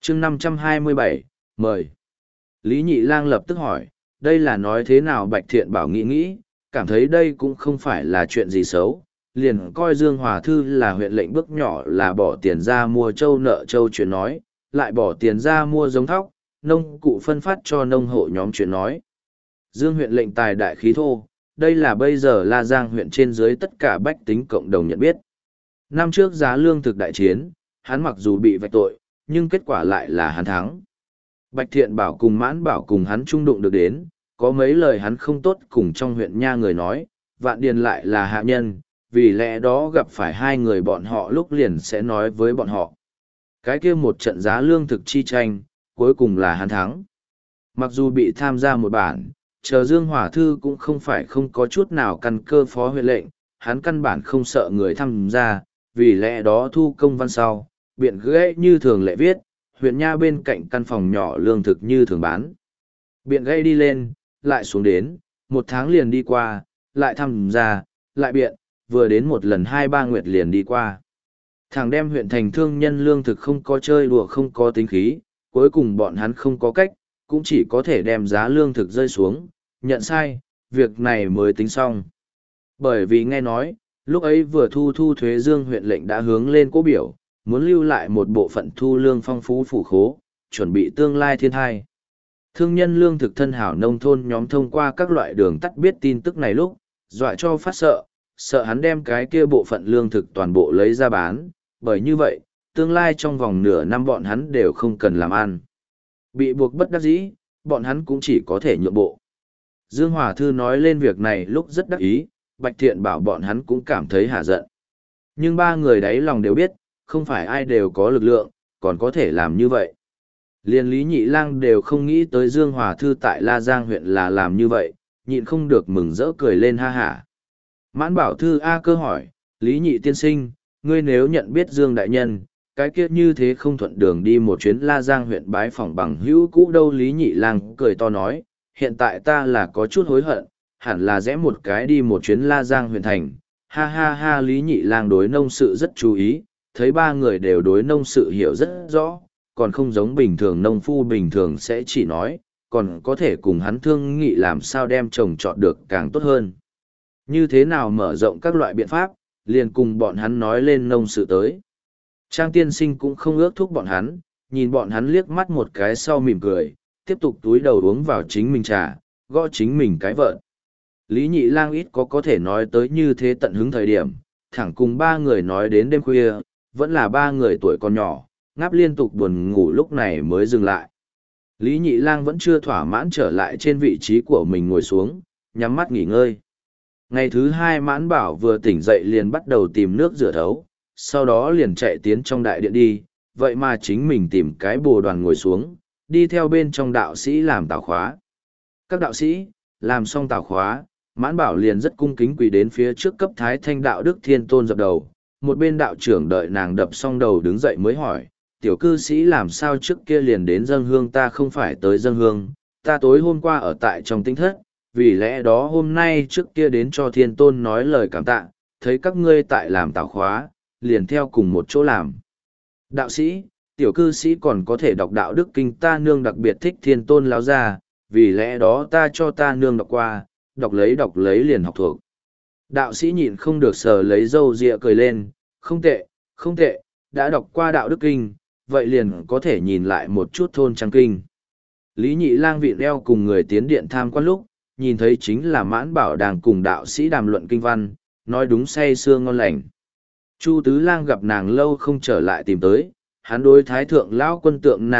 chương 527, mời. Lý Nhị Lang lập tức hỏi, đây là nói thế nào? Bạch Thiện Bảo nghĩ, cảm thấy đây cũng không phải là chuyện gì xấu, liền coi Dương Hòa Thư là huyện lệnh bước nhỏ là bỏ tiền ra mua trâu nợ trâu chuyện nói, lại bỏ tiền ra mua giống thóc, nông cụ phân phát cho nông hộ nhóm chuyện nói. Dương huyện lệnh tài đại khí thô, đây là bây giờ La Giang huyện trên dưới tất cả bách tính cộng đồng nhận biết. Năm trước giá lương thực đại chiến, hắn mặc dù bị vạch tội, nhưng kết quả lại là hắn thắng. Bạch Thiện Bảo cùng Mãn Bảo cùng hắn trung đụng được đến, có mấy lời hắn không tốt cùng trong huyện nha người nói, Vạn Điền lại là hạ nhân, vì lẽ đó gặp phải hai người bọn họ lúc liền sẽ nói với bọn họ. Cái kia một trận giá lương thực chi tranh, cuối cùng là hắn thắng. Mặc dù bị tham gia một bản, chờ Dương Hòa Thư cũng không phải không có chút nào căn cơ phó huyện lệnh, hắn căn bản không sợ người tham gia, vì lẽ đó thu công văn sau, biện gãy như thường lệ viết, huyện nha bên cạnh căn phòng nhỏ lương thực như thường bán. Biện gãy đi lên, lại xuống đến, một tháng liền đi qua, lại tham gia, lại biện, vừa đến một lần 2-3 nguyệt liền đi qua. Thằng đem huyện thành thương nhân lương thực không có chơi đùa không có tính khí, cuối cùng bọn hắn không có cách, cũng chỉ có thể đem giá lương thực rơi xuống, nhận sai, việc này mới tính xong. Bởi vì nghe nói, lúc ấy vừa thu thuế Dương huyện lệnh đã hướng lên cố biểu, muốn lưu lại một bộ phận thu lương phong phú phủ khố, chuẩn bị tương lai thiên thai. Thương nhân lương thực thân hảo nông thôn nhóm thông qua các loại đường tắt biết tin tức này lúc, dọa cho phát sợ hắn đem cái kia bộ phận lương thực toàn bộ lấy ra bán, bởi như vậy, tương lai trong vòng nửa năm bọn hắn đều không cần làm ăn. Bị buộc bất đắc dĩ, bọn hắn cũng chỉ có thể nhượng bộ. Dương Hòa Thư nói lên việc này lúc rất đắc ý, Bạch Thiện Bảo bọn hắn cũng cảm thấy hả giận. Nhưng ba người đấy lòng đều biết, không phải ai đều có lực lượng, còn có thể làm như vậy. Liên Lý Nhị Lang đều không nghĩ tới Dương Hòa Thư tại La Giang huyện là làm như vậy, nhịn không được mừng rỡ cười lên ha hả. Mãn Bảo Thư A Cơ hỏi, Lý Nhị tiên sinh, ngươi nếu nhận biết Dương Đại Nhân, cái kia như thế không thuận đường đi một chuyến La Giang huyện bái phỏng bằng hữu cũ đâu? Lý Nhị Lang cười to nói, hiện tại ta là có chút hối hận, hẳn là rẽ một cái đi một chuyến La Giang huyện thành. Ha ha ha, Lý Nhị Lang đối nông sự rất chú ý, thấy ba người đều đối nông sự hiểu rất rõ, còn không giống bình thường nông phu bình thường sẽ chỉ nói, còn có thể cùng hắn thương nghị làm sao đem trồng trọt được càng tốt hơn. Như thế nào mở rộng các loại biện pháp, liền cùng bọn hắn nói lên nông sự tới. Trang tiên sinh cũng không ước thúc bọn hắn, nhìn bọn hắn liếc mắt một cái sau mỉm cười, tiếp tục túi đầu uống vào chính mình trà, gõ chính mình cái vợt. Lý Nhị Lang ít có thể nói tới như thế tận hứng thời điểm, thẳng cùng ba người nói đến đêm khuya, vẫn là ba người tuổi còn nhỏ, ngáp liên tục buồn ngủ lúc này mới dừng lại. Lý Nhị Lang vẫn chưa thỏa mãn trở lại trên vị trí của mình ngồi xuống, nhắm mắt nghỉ ngơi. Ngày thứ hai Mãn Bảo vừa tỉnh dậy liền bắt đầu tìm nước rửa thấu, sau đó liền chạy tiến trong đại điện đi, vậy mà chính mình tìm cái bồ đoàn ngồi xuống, đi theo bên trong đạo sĩ làm tảo khóa. Các đạo sĩ, làm xong tảo khóa, Mãn Bảo liền rất cung kính quỳ đến phía trước cấp Thái Thanh đạo đức thiên tôn dập đầu, một bên đạo trưởng đợi nàng đập xong đầu đứng dậy mới hỏi, tiểu cư sĩ làm sao trước kia liền đến dâng hương? Ta không phải tới dâng hương, ta tối hôm qua ở tại trong tinh thất, vì lẽ đó hôm nay trước kia đến cho thiên tôn nói lời cảm tạ, thấy các ngươi tại làm tảo khóa, liền theo cùng một chỗ làm. Đạo sĩ, tiểu cư sĩ còn có thể đọc đạo đức kinh, ta nương đặc biệt thích thiên tôn láo ra, vì lẽ đó ta cho ta nương đọc qua, đọc lấy liền học thuộc. Đạo sĩ nhịn không được sờ lấy râu ria cười lên, không tệ, không tệ, đã đọc qua đạo đức kinh, vậy liền có thể nhìn lại một chút thôn trang kinh. Lý Nhị Lang vịn eo cùng người tiến điện tham quan lúc, nhìn thấy chính là Mãn Bảo đang cùng đạo sĩ đàm luận kinh văn, nói đúng say sưa ngon lành. Chu Tứ Lang gặp nàng lâu không trở lại tìm tới, hắn đối thái thượng lão quân tượng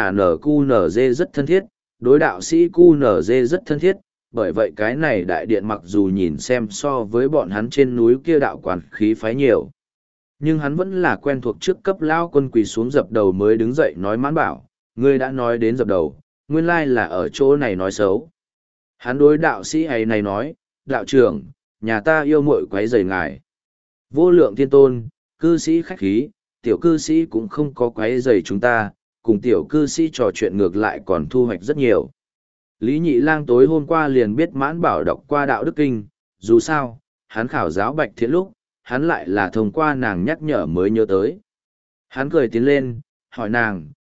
NQNZ rất thân thiết, đối đạo sĩ QNZ rất thân thiết, bởi vậy cái này đại điện mặc dù nhìn xem so với bọn hắn trên núi kia đạo quản khí phái nhiều. Nhưng hắn vẫn là quen thuộc trước cấp lão quân quỳ xuống dập đầu mới đứng dậy nói Mãn Bảo, ngươi đã nói đến dập đầu, nguyên lai là ở chỗ này nói xấu. Hắn đối đạo sĩ ấy này nói, đạo trưởng, nhà ta yêu muội quấy rầy ngài. Vô lượng thiên tôn, cư sĩ khách khí, tiểu cư sĩ cũng không có quấy rầy chúng ta, cùng tiểu cư sĩ trò chuyện ngược lại còn thu hoạch rất nhiều. Lý Nhị Lang tối hôm qua liền biết Mãn Bảo đọc qua đạo đức kinh, dù sao, hắn khảo giáo Bạch Thiện lúc, hắn lại là thông qua nàng nhắc nhở mới nhớ tới. Hắn cười tiến lên, hỏi nàng,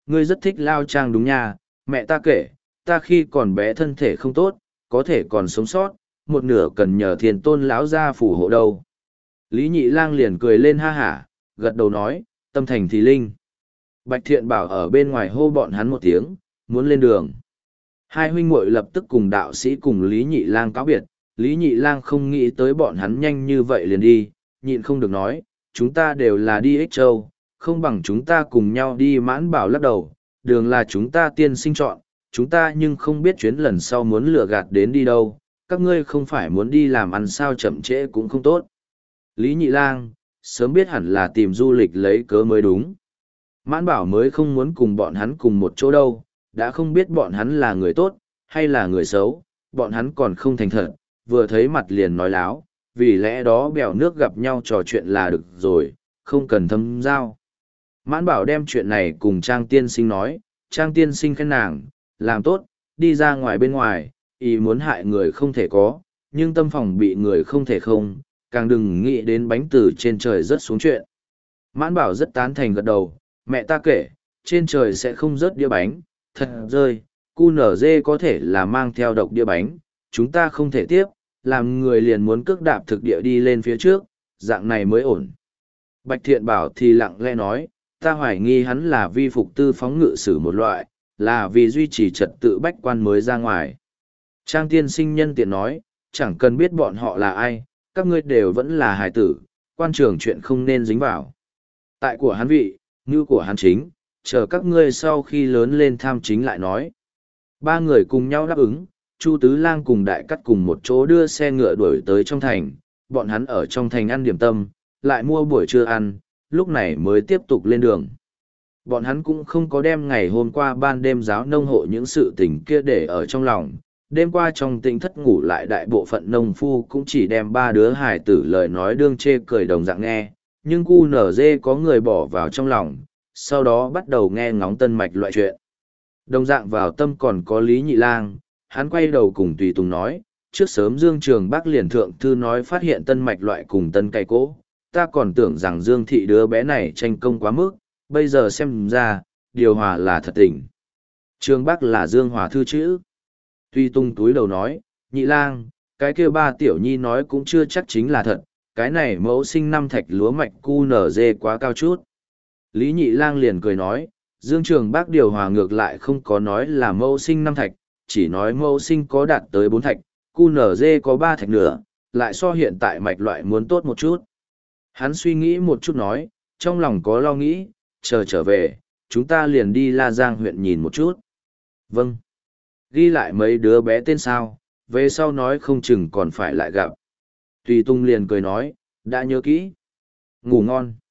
ngươi rất thích Lao Trang đúng nha, mẹ ta kể, ta khi còn bé thân thể không tốt, có thể còn sống sót, một nửa cần nhờ Thiên Tôn lão gia phù hộ đâu. Lý Nhị Lang liền cười lên ha hả, gật đầu nói, tâm thành thì linh. Bạch Thiện Bảo ở bên ngoài hô bọn hắn một tiếng, muốn lên đường. Hai huynh muội lập tức cùng đạo sĩ cùng Lý Nhị Lang cáo biệt, Lý Nhị Lang không nghĩ tới bọn hắn nhanh như vậy liền đi, nhịn không được nói, chúng ta đều là đi Ích Châu, không bằng chúng ta cùng nhau đi Mãn Bảo lắc đầu, đường là chúng ta tiên sinh chọn, chúng ta nhưng không biết chuyến lần sau muốn lừa gạt đến đi đâu, các ngươi không phải muốn đi làm ăn sao chậm trễ cũng không tốt. Lý Nhị Lang, sớm biết hẳn là tìm du lịch lấy cớ mới đúng. Mãn Bảo mới không muốn cùng bọn hắn cùng một chỗ đâu, đã không biết bọn hắn là người tốt, hay là người xấu, bọn hắn còn không thành thật, vừa thấy mặt liền nói láo, vì lẽ đó bèo nước gặp nhau trò chuyện là được rồi, không cần thâm giao. Mãn Bảo đem chuyện này cùng Trang Tiên Sinh nói, Trang Tiên Sinh khen nàng, làm tốt, đi ra ngoài bên ngoài, ý muốn hại người không thể có, nhưng tâm phòng bị người không thể không, càng đừng nghĩ đến bánh từ trên trời rớt xuống chuyện. Mãn Bảo rất tán thành gật đầu, mẹ ta kể, trên trời sẽ không rớt đĩa bánh, thật rơi, cu nở dê có thể là mang theo độc đĩa bánh, chúng ta không thể tiếp, làm người liền muốn cước đạp thực địa đi lên phía trước, dạng này mới ổn. Bạch Thiện Bảo thì lặng lẽ nói, ta hoài nghi hắn là vi phục tư phóng ngự sử một loại, là vì duy trì trật tự bách quan mới ra ngoài. Trang Tiên Sinh nhân tiện nói, chẳng cần biết bọn họ là ai, các ngươi đều vẫn là hài tử, quan trường chuyện không nên dính vào. Tại của hắn vị, như của hắn chính, chờ các ngươi sau khi lớn lên tham chính lại nói. Ba người cùng nhau đáp ứng, Chu Tứ Lang cùng Đại Cắt cùng một chỗ đưa xe ngựa đuổi tới trong thành, bọn hắn ở trong thành ăn điểm tâm, lại mua buổi trưa ăn, lúc này mới tiếp tục lên đường. Bọn hắn cũng không có đem ngày hôm qua ban đêm giáo nông hộ những sự tình kia để ở trong lòng. Đêm qua trong tỉnh thất ngủ lại đại bộ phận nông phu cũng chỉ đem ba đứa hài tử lời nói đương chê cười đồng dạng nghe, nhưng cu nở dê có người bỏ vào trong lòng, sau đó bắt đầu nghe ngóng tân mạch loại chuyện. Đồng dạng vào tâm còn có Lý Nhị Lang, hắn quay đầu cùng Tùy Tùng nói, trước sớm Dương Trường Bắc liền thượng thư nói phát hiện tân mạch loại cùng tân cây cỗ, ta còn tưởng rằng Dương Thị đứa bé này tranh công quá mức, bây giờ xem ra, điều hòa là thật tình. Trường Bắc là Dương Hòa thư chữ. Tùy Tùng túi đầu nói, Nhị Lang, cái kia ba tiểu nhi nói cũng chưa chắc chính là thật, cái này mẫu sinh năm thạch lúa mạch cu nở dê quá cao chút. Lý Nhị Lang liền cười nói, Dương Trường Bác điều hòa ngược lại không có nói là mẫu sinh năm thạch, chỉ nói mẫu sinh có đạt tới 4 thạch, cu nở dê có 3 thạch nữa, lại so hiện tại mạch loại muốn tốt một chút. Hắn suy nghĩ một chút nói, trong lòng có lo nghĩ, chờ trở về, chúng ta liền đi La Giang huyện nhìn một chút. Vâng. Ghi lại mấy đứa bé tên sao, về sau nói không chừng còn phải lại gặp. Tùy Tung liền cười nói, đã nhớ kỹ. Ngủ ngon.